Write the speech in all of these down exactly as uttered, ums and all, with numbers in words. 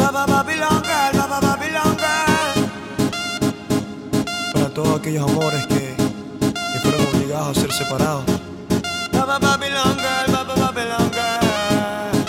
Baba Babylon Girl, Baba Babylon Girl. Para todos aquellos amores que, que fueron obligados a ser separados. Baba Babylon Girl, Baba Babylon Girl.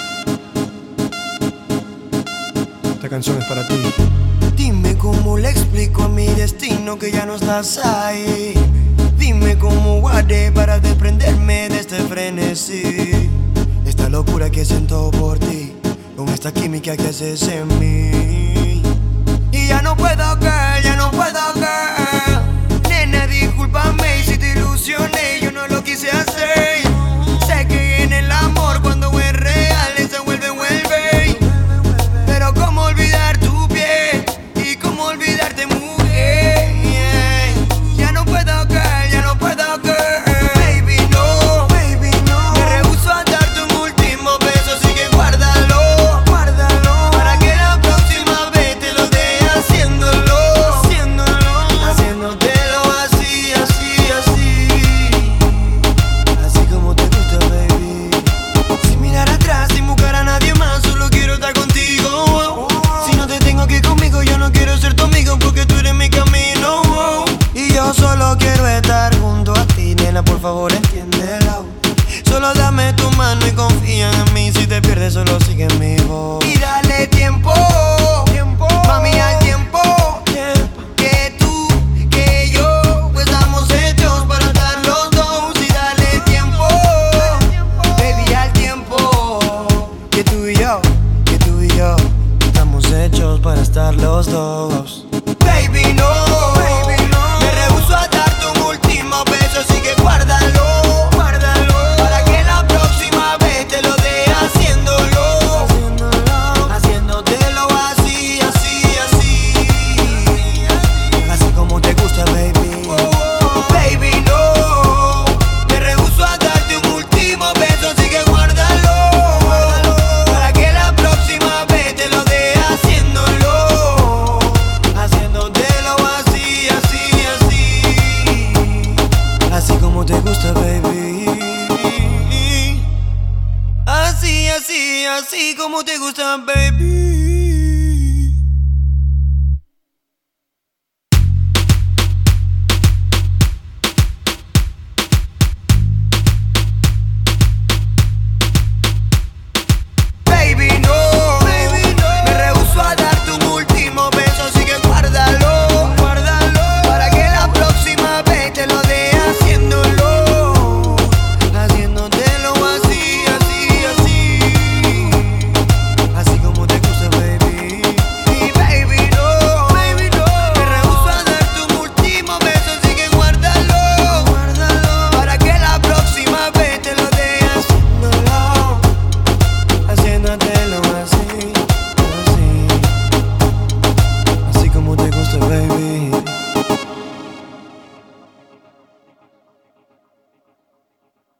Esta canción es para ti. Dime cómo le explico a mi destino que ya no estás ahí. Dime cómo guardé para desprenderme de este frenesí. Esta locura que siento por ti, con esta química que haces en mí. Y ya no puedo, girl, ya no puedo, girl. Nena, discúlpame si te ilusioné, yo no lo quise hacer. Sé que en el amor cuando es real se vuelve, vuelve. Pero cómo olvidar tu piel y cómo olvidarte, mujer. Ya no puedo, girl, ya no puedo, girl. Baby, no, baby, no. Me rehúso a darte un último beso, así que guárdalo, guárdalo. Para que la próxima vez te lo dé haciéndolo, haciéndolo, haciéndotelo así, así, así. Así como te gusta, baby. Sin mirar atrás, sin buscar a nadie más, solo quiero estar contigo. Si no te tengo aquí conmigo, yo no quiero ser tu amigo, porque tú eres mi camino. Y yo solo quiero estar junto a ti, nena, por favor entiéndelo. Solo dame tu mano y confía en mí. Si te pierdes, solo sigue mi voz. Y dale tiempo, tiempo, mami, al tiempo, tiempo. Que tú, que yo, pues estamos hechos para estar los dos. Y dale tiempo, baby, al tiempo. Que tú y yo, que tú y yo, estamos hechos para estar los dos. Baby, no, baby, no. Me rehúso a darte un último beso, así que guárdalo, guárdalo. Para que la próxima vez te lo dé haciéndolo, haciéndolo, haciéndotelo así, así, así. Así como te gusta, baby. Baby, no. Me rehúso a darte un último beso, así que guárdalo, para que la próxima vez te lo dé haciéndolo, haciéndotelo así, así, así. Así como te gusta, baby. Así, así, así como te gusta, baby.